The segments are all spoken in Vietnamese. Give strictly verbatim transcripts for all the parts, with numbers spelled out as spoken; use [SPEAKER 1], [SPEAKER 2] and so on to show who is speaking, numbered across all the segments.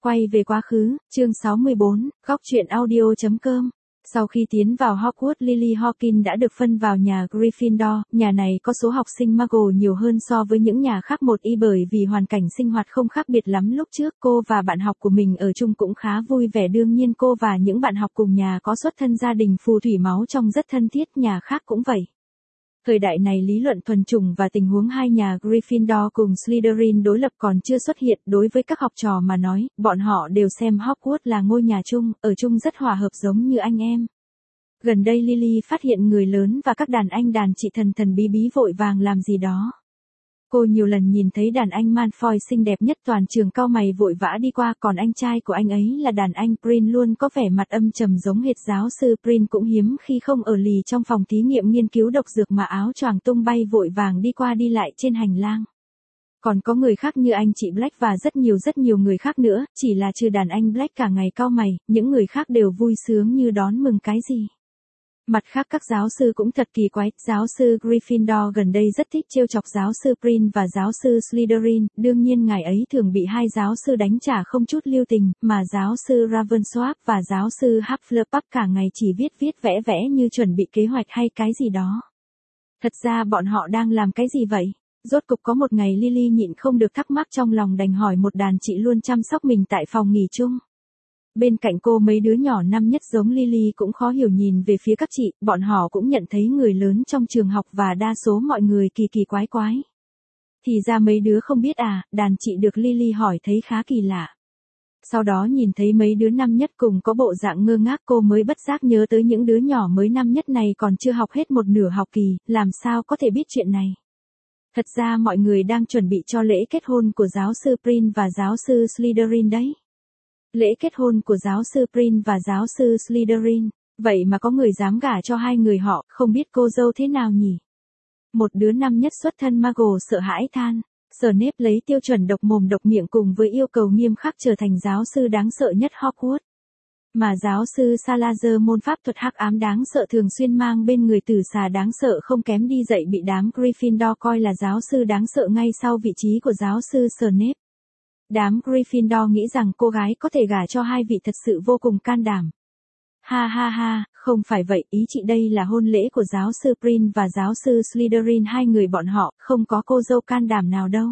[SPEAKER 1] Quay về quá khứ, chương sáu mươi bốn, góc truyện audio chấm com. Sau khi tiến vào Hogwarts, Lily Hawkins đã được phân vào nhà Gryffindor. Nhà này có số học sinh Muggle nhiều hơn so với những nhà khác một y bởi vì hoàn cảnh sinh hoạt không khác biệt lắm lúc trước. Cô và bạn học của mình ở chung cũng khá vui vẻ, đương nhiên cô và những bạn học cùng nhà có xuất thân gia đình phù thủy máu trong rất thân thiết, nhà khác cũng vậy. Thời đại này lý luận thuần chủng và tình huống hai nhà Gryffindor cùng Slytherin đối lập còn chưa xuất hiện. Đối với các học trò mà nói, bọn họ đều xem Hogwarts là ngôi nhà chung, ở chung rất hòa hợp giống như anh em. Gần đây Lily phát hiện người lớn và các đàn anh đàn chị thần thần bí bí vội vàng làm gì đó. Cô nhiều lần nhìn thấy đàn anh Malfoy xinh đẹp nhất toàn trường cau mày vội vã đi qua, còn anh trai của anh ấy là đàn anh Prin luôn có vẻ mặt âm trầm giống hệt giáo sư Prin, cũng hiếm khi không ở lì trong phòng thí nghiệm nghiên cứu độc dược mà áo choàng tung bay vội vàng đi qua đi lại trên hành lang. Còn có người khác như anh chị Black và rất nhiều rất nhiều người khác nữa, chỉ là trừ đàn anh Black cả ngày cau mày, những người khác đều vui sướng như đón mừng cái gì. Mặt khác các giáo sư cũng thật kỳ quái, giáo sư Gryffindor gần đây rất thích trêu chọc giáo sư Prin và giáo sư Slytherin, đương nhiên ngài ấy thường bị hai giáo sư đánh trả không chút lưu tình, mà giáo sư Ravensworth và giáo sư Hufflepuff cả ngày chỉ viết viết vẽ vẽ như chuẩn bị kế hoạch hay cái gì đó. Thật ra bọn họ đang làm cái gì vậy? Rốt cục có một ngày Lily nhịn không được thắc mắc trong lòng, đành hỏi một đàn chị luôn chăm sóc mình tại phòng nghỉ chung. Bên cạnh cô mấy đứa nhỏ năm nhất giống Lily cũng khó hiểu nhìn về phía các chị, bọn họ cũng nhận thấy người lớn trong trường học và đa số mọi người kỳ kỳ quái quái. Thì ra mấy đứa không biết à, đàn chị được Lily hỏi thấy khá kỳ lạ. Sau đó nhìn thấy mấy đứa năm nhất cùng có bộ dạng ngơ ngác, cô mới bất giác nhớ tới những đứa nhỏ mới năm nhất này còn chưa học hết một nửa học kỳ, làm sao có thể biết chuyện này. Thật ra mọi người đang chuẩn bị cho lễ kết hôn của giáo sư Prin và giáo sư Slytherin đấy. Lễ kết hôn của giáo sư Prin và giáo sư Slytherin, vậy mà có người dám gả cho hai người họ, không biết cô dâu thế nào nhỉ? Một đứa năm nhất xuất thân Muggle sợ hãi than, Snape lấy tiêu chuẩn độc mồm độc miệng cùng với yêu cầu nghiêm khắc trở thành giáo sư đáng sợ nhất Hogwarts. Mà giáo sư Salazar môn pháp thuật hắc ám đáng sợ thường xuyên mang bên người tử xà đáng sợ không kém đi dạy bị đám Gryffindor coi là giáo sư đáng sợ ngay sau vị trí của giáo sư Snape. Đám Gryffindor nghĩ rằng cô gái có thể gả cho hai vị thật sự vô cùng can đảm. Ha ha ha, không phải vậy, ý chị đây là hôn lễ của giáo sư Prin và giáo sư Slytherin, hai người bọn họ, không có cô dâu can đảm nào đâu.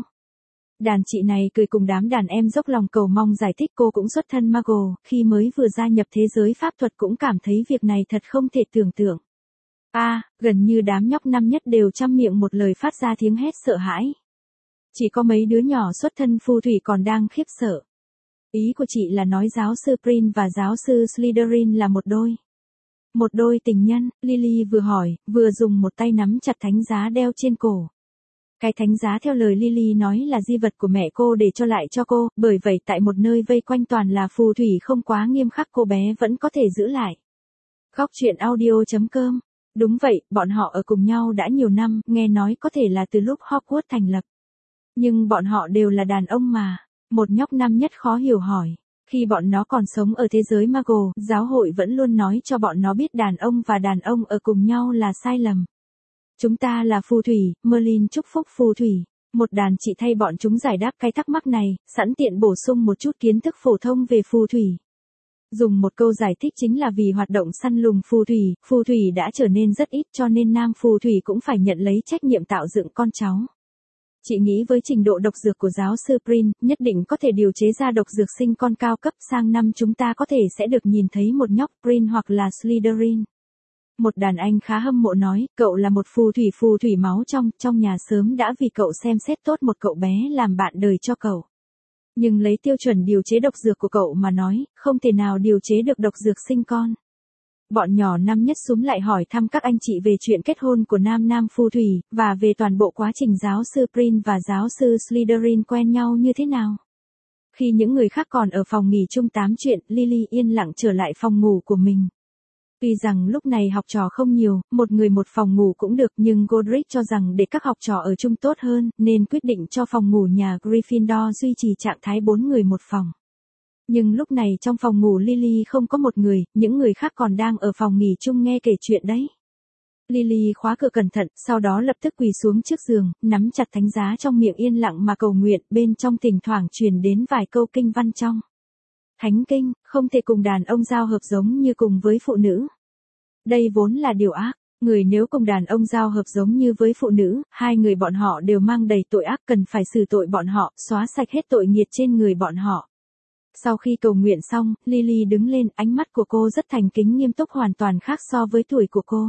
[SPEAKER 1] Đàn chị này cười cùng đám đàn em dốc lòng cầu mong giải thích, cô cũng xuất thân Muggle, khi mới vừa gia nhập thế giới pháp thuật cũng cảm thấy việc này thật không thể tưởng tượng. A, à, gần như đám nhóc năm nhất đều trăm miệng một lời phát ra tiếng hét sợ hãi. Chỉ có mấy đứa nhỏ xuất thân phù thủy còn đang khiếp sợ. Ý của chị là nói giáo sư Prin và giáo sư Slytherin là một đôi. Một đôi tình nhân, Lily vừa hỏi, vừa dùng một tay nắm chặt thánh giá đeo trên cổ. Cái thánh giá theo lời Lily nói là di vật của mẹ cô để cho lại cho cô, bởi vậy tại một nơi vây quanh toàn là phù thủy không quá nghiêm khắc cô bé vẫn có thể giữ lại. Góc truyện audio chấm com. Đúng vậy, bọn họ ở cùng nhau đã nhiều năm, nghe nói có thể là từ lúc Hogwarts thành lập. Nhưng bọn họ đều là đàn ông mà. Một nhóc năm nhất khó hiểu hỏi. Khi bọn nó còn sống ở thế giới Muggle, giáo hội vẫn luôn nói cho bọn nó biết đàn ông và đàn ông ở cùng nhau là sai lầm. Chúng ta là phù thủy, Merlin chúc phúc phù thủy. Một đàn chị thay bọn chúng giải đáp cái thắc mắc này, sẵn tiện bổ sung một chút kiến thức phổ thông về phù thủy. Dùng một câu giải thích chính là vì hoạt động săn lùng phù thủy, phù thủy đã trở nên rất ít cho nên nam phù thủy cũng phải nhận lấy trách nhiệm tạo dựng con cháu. Chị nghĩ với trình độ độc dược của giáo sư Prin, nhất định có thể điều chế ra độc dược sinh con cao cấp, sang năm chúng ta có thể sẽ được nhìn thấy một nhóc Prin hoặc là Slytherin. Một đàn anh khá hâm mộ nói, cậu là một phù thủy phù thủy máu trong, trong nhà sớm đã vì cậu xem xét tốt một cậu bé làm bạn đời cho cậu. Nhưng lấy tiêu chuẩn điều chế độc dược của cậu mà nói, không thể nào điều chế được độc dược sinh con. Bọn nhỏ năm nhất xúm lại hỏi thăm các anh chị về chuyện kết hôn của nam nam phù thủy, và về toàn bộ quá trình giáo sư Prin và giáo sư Slytherin quen nhau như thế nào. Khi những người khác còn ở phòng nghỉ chung tám chuyện, Lily yên lặng trở lại phòng ngủ của mình. Tuy rằng lúc này học trò không nhiều, một người một phòng ngủ cũng được, nhưng Godric cho rằng để các học trò ở chung tốt hơn, nên quyết định cho phòng ngủ nhà Gryffindor duy trì trạng thái bốn người một phòng. Nhưng lúc này trong phòng ngủ Lily không có một người, những người khác còn đang ở phòng nghỉ chung nghe kể chuyện đấy. Lily khóa cửa cẩn thận, sau đó lập tức quỳ xuống trước giường, nắm chặt thánh giá trong miệng yên lặng mà cầu nguyện, bên trong thỉnh thoảng truyền đến vài câu kinh văn trong. thánh kinh, không thể cùng đàn ông giao hợp giống như cùng với phụ nữ. Đây vốn là điều ác. Người nếu cùng đàn ông giao hợp giống như với phụ nữ, hai người bọn họ đều mang đầy tội ác, cần phải xử tội bọn họ, xóa sạch hết tội nghiệt trên người bọn họ. Sau khi cầu nguyện xong, Lily đứng lên, ánh mắt của cô rất thành kính nghiêm túc, hoàn toàn khác so với tuổi của cô.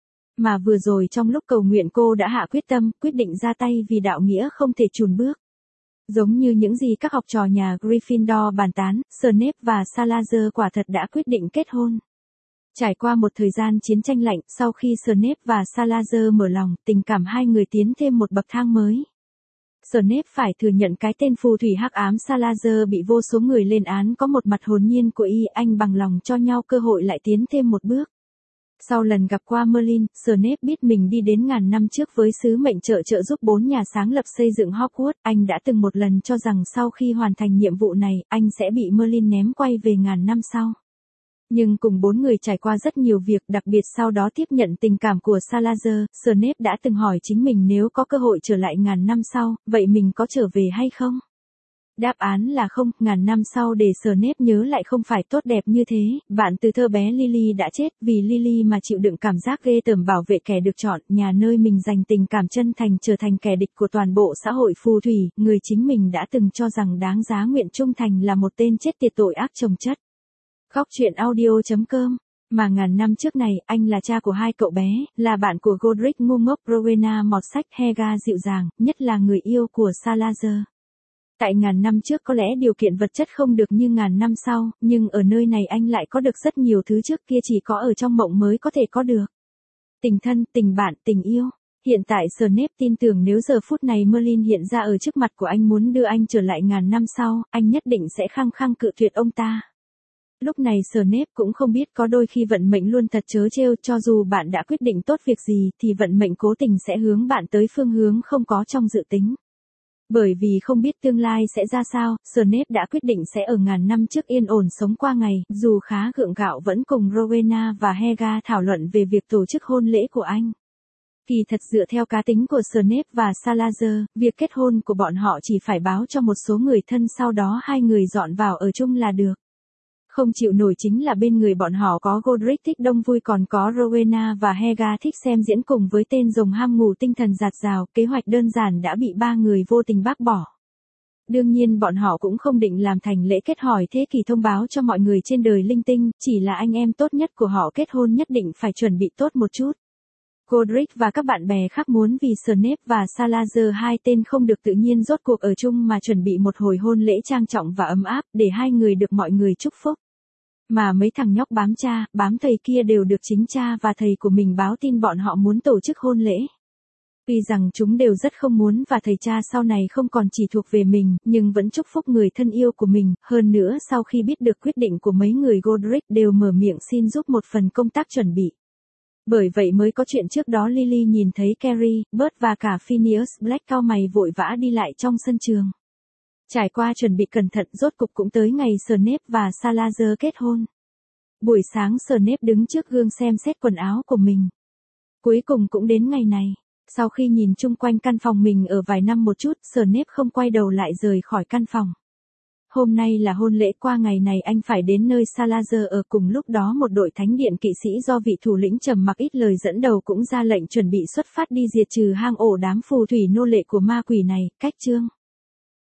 [SPEAKER 1] Mà vừa rồi trong lúc cầu nguyện cô đã hạ quyết tâm, quyết định ra tay vì đạo nghĩa không thể chùn bước. Giống như những gì các học trò nhà Gryffindor bàn tán, Snape và Salazar quả thật đã quyết định kết hôn. Trải qua một thời gian chiến tranh lạnh, sau khi Snape và Salazar mở lòng, tình cảm hai người tiến thêm một bậc thang mới. Snape phải thừa nhận cái tên phù thủy hắc ám Salazar bị vô số người lên án có một mặt hồn nhiên của y, anh bằng lòng cho nhau cơ hội lại tiến thêm một bước. Sau lần gặp qua Merlin, Snape biết mình đi đến ngàn năm trước với sứ mệnh trợ trợ giúp bốn nhà sáng lập xây dựng Hogwarts, anh đã từng một lần cho rằng sau khi hoàn thành nhiệm vụ này, anh sẽ bị Merlin ném quay về ngàn năm sau. Nhưng cùng bốn người trải qua rất nhiều việc, đặc biệt sau đó tiếp nhận tình cảm của Salazar, Snape đã từng hỏi chính mình nếu có cơ hội trở lại ngàn năm sau, vậy mình có trở về hay không? Đáp án là không, ngàn năm sau để Snape nhớ lại không phải tốt đẹp như thế, bạn từ thơ bé Lily đã chết, vì Lily mà chịu đựng cảm giác ghê tởm bảo vệ kẻ được chọn, nhà nơi mình dành tình cảm chân thành trở thành kẻ địch của toàn bộ xã hội phù thủy, người chính mình đã từng cho rằng đáng giá nguyện trung thành là một tên chết tiệt tội ác chồng chất. Góc truyện audio chấm com. Mà ngàn năm trước này, anh là cha của hai cậu bé, là bạn của Godric ngu ngốc, Rowena mọt sách, Helga dịu dàng, nhất là người yêu của Salazar. Tại ngàn năm trước có lẽ điều kiện vật chất không được như ngàn năm sau, nhưng ở nơi này anh lại có được rất nhiều thứ trước kia chỉ có ở trong mộng mới có thể có được. Tình thân, tình bạn, tình yêu. Hiện tại Snape tin tưởng nếu giờ phút này Merlin hiện ra ở trước mặt của anh muốn đưa anh trở lại ngàn năm sau, anh nhất định sẽ khăng khăng cự tuyệt ông ta. Lúc này Snape cũng không biết có đôi khi vận mệnh luôn thật trớ trêu, cho dù bạn đã quyết định tốt việc gì thì vận mệnh cố tình sẽ hướng bạn tới phương hướng không có trong dự tính. Bởi vì không biết tương lai sẽ ra sao, Snape đã quyết định sẽ ở ngàn năm trước yên ổn sống qua ngày, dù khá gượng gạo vẫn cùng Rowena và Helga thảo luận về việc tổ chức hôn lễ của anh. Kỳ thật dựa theo cá tính của Snape và Salazar, việc kết hôn của bọn họ chỉ phải báo cho một số người thân sau đó hai người dọn vào ở chung là được. Không chịu nổi chính là bên người bọn họ có Godric thích đông vui còn có Rowena và Helga thích xem diễn cùng với tên rồng ham ngủ tinh thần dạt dào, kế hoạch đơn giản đã bị ba người vô tình bác bỏ. Đương nhiên bọn họ cũng không định làm thành lễ kết hỏi thế kỷ thông báo cho mọi người trên đời linh tinh, chỉ là anh em tốt nhất của họ kết hôn nhất định phải chuẩn bị tốt một chút. Godric và các bạn bè khác muốn vì Snape và Salazar hai tên không được tự nhiên rốt cuộc ở chung mà chuẩn bị một hồi hôn lễ trang trọng và ấm áp để hai người được mọi người chúc phúc. Mà mấy thằng nhóc bám cha, bám thầy kia đều được chính cha và thầy của mình báo tin bọn họ muốn tổ chức hôn lễ. Tuy rằng chúng đều rất không muốn và thầy cha sau này không còn chỉ thuộc về mình, nhưng vẫn chúc phúc người thân yêu của mình, hơn nữa sau khi biết được quyết định của mấy người Godric đều mở miệng xin giúp một phần công tác chuẩn bị. Bởi vậy mới có chuyện trước đó Lily nhìn thấy Carrie, Bert và cả Phineas Black cau mày vội vã đi lại trong sân trường. Trải qua chuẩn bị cẩn thận rốt cục cũng tới ngày Snape và Salazar kết hôn. Buổi sáng Snape đứng trước gương xem xét quần áo của mình. Cuối cùng cũng đến ngày này. Sau khi nhìn chung quanh căn phòng mình ở vài năm một chút, Snape không quay đầu lại rời khỏi căn phòng. Hôm nay là hôn lễ, qua ngày này anh phải đến nơi Salazar ở, cùng lúc đó một đội thánh điện kỵ sĩ do vị thủ lĩnh trầm mặc ít lời dẫn đầu cũng ra lệnh chuẩn bị xuất phát đi diệt trừ hang ổ đám phù thủy nô lệ của ma quỷ này, cách chương.